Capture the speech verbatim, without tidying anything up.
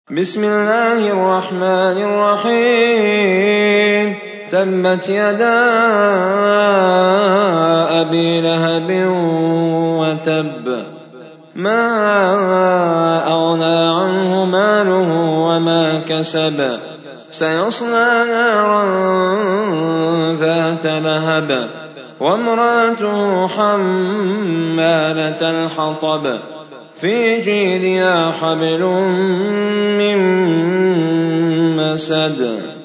بسم الله الرحمن الرحيم تبت يدا أبي لهب وتب ما أغنى عنه ماله وما كسب سيصلى نارا ذات لهب وامرأته حمالة الحطب في جيدها حبل من مسد